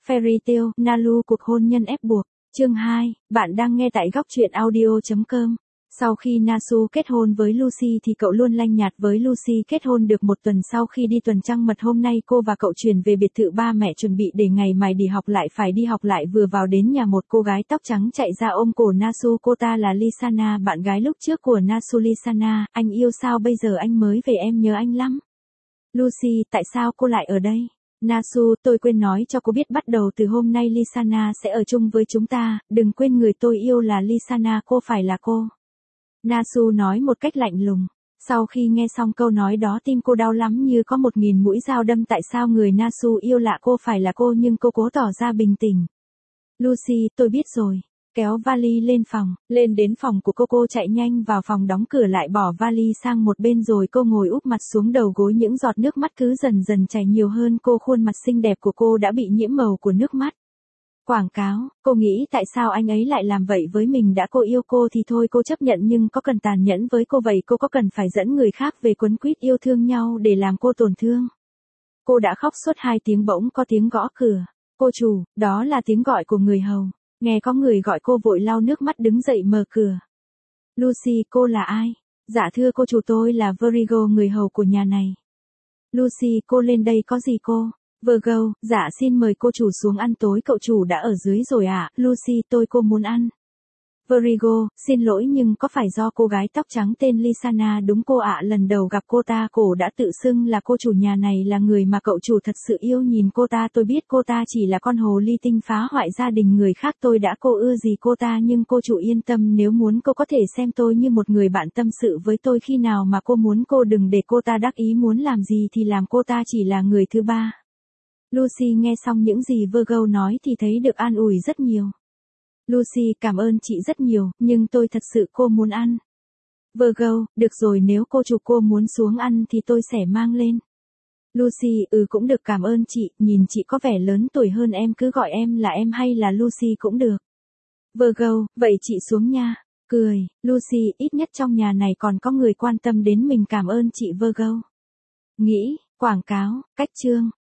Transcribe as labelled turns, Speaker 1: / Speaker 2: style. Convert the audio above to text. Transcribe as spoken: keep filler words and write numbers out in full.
Speaker 1: Fairy Tail, Nalu cuộc hôn nhân ép buộc. Chương hai, bạn đang nghe tại góc truyện audio chấm com. Sau khi Nasu kết hôn với Lucy thì cậu luôn lanh nhạt với Lucy. Kết hôn được một tuần sau khi đi tuần trăng mật hôm nay cô và cậu chuyển về biệt thự ba mẹ chuẩn bị để ngày mai đi học lại phải đi học lại vừa vào đến nhà một cô gái tóc trắng chạy ra ôm cổ Nasu. Cô ta là Lisana, bạn gái lúc trước của Nasu. Lisana, anh yêu sao bây giờ anh mới về em nhớ anh lắm. Lucy, tại sao cô lại ở đây? Nasu, tôi quên nói cho cô biết bắt đầu từ hôm nay Lisana sẽ ở chung với chúng ta, đừng quên người tôi yêu là Lisana, cô phải là cô. Nasu nói một cách lạnh lùng. Sau khi nghe xong câu nói đó tim cô đau lắm như có một nghìn mũi dao đâm. Tại sao người Nasu yêu lạ cô phải là cô nhưng cô cố tỏ ra bình tĩnh. Lucy, tôi biết rồi. Kéo vali lên phòng, lên đến phòng của cô cô chạy nhanh vào phòng đóng cửa lại bỏ vali sang một bên rồi cô ngồi úp mặt xuống đầu gối những giọt nước mắt cứ dần dần chảy nhiều hơn cô khuôn mặt xinh đẹp của cô đã bị nhiễm màu của nước mắt. Quảng cáo, cô nghĩ tại sao anh ấy lại làm vậy với mình đã cô yêu cô thì thôi cô chấp nhận nhưng có cần tàn nhẫn với cô vậy cô có cần phải dẫn người khác về quấn quýt yêu thương nhau để làm cô tổn thương. Cô đã khóc suốt hai tiếng bỗng có tiếng gõ cửa. Cô chủ, đó là tiếng gọi của người hầu. Nghe có người gọi cô vội lau nước mắt đứng dậy mở cửa. Lucy, cô là ai? Dạ thưa cô chủ tôi là Virgo người hầu của nhà này. Lucy, cô lên đây có gì cô? Virgo, dạ xin mời cô chủ xuống ăn tối cậu chủ đã ở dưới rồi ạ. À? Lucy, tôi cô muốn ăn. Virgo, xin lỗi nhưng có phải do cô gái tóc trắng tên Lisana đúng cô ạ? À? Lần đầu gặp cô ta cổ đã tự xưng là cô chủ nhà này là người mà cậu chủ thật sự yêu. Nhìn cô ta tôi biết cô ta chỉ là con hồ ly tinh phá hoại gia đình người khác. Tôi đã cô ưa gì cô ta nhưng cô chủ yên tâm nếu muốn cô có thể xem tôi như một người bạn tâm sự với tôi khi nào mà cô muốn cô đừng để cô ta đắc ý muốn làm gì thì làm cô ta chỉ là người thứ ba. Lucy nghe xong những gì Virgo nói thì thấy được an ủi rất nhiều. Lucy, cảm ơn chị rất nhiều, nhưng tôi thật sự cô muốn ăn. Virgo, được rồi nếu cô chủ cô muốn xuống ăn thì tôi sẽ mang lên. Lucy, ừ cũng được cảm ơn chị, nhìn chị có vẻ lớn tuổi hơn em cứ gọi em là em hay là Lucy cũng được. Virgo, vậy chị xuống nha. Cười, Lucy, ít nhất trong nhà này còn có người quan tâm đến mình cảm ơn chị Virgo. Nghĩ, quảng cáo, cách chương.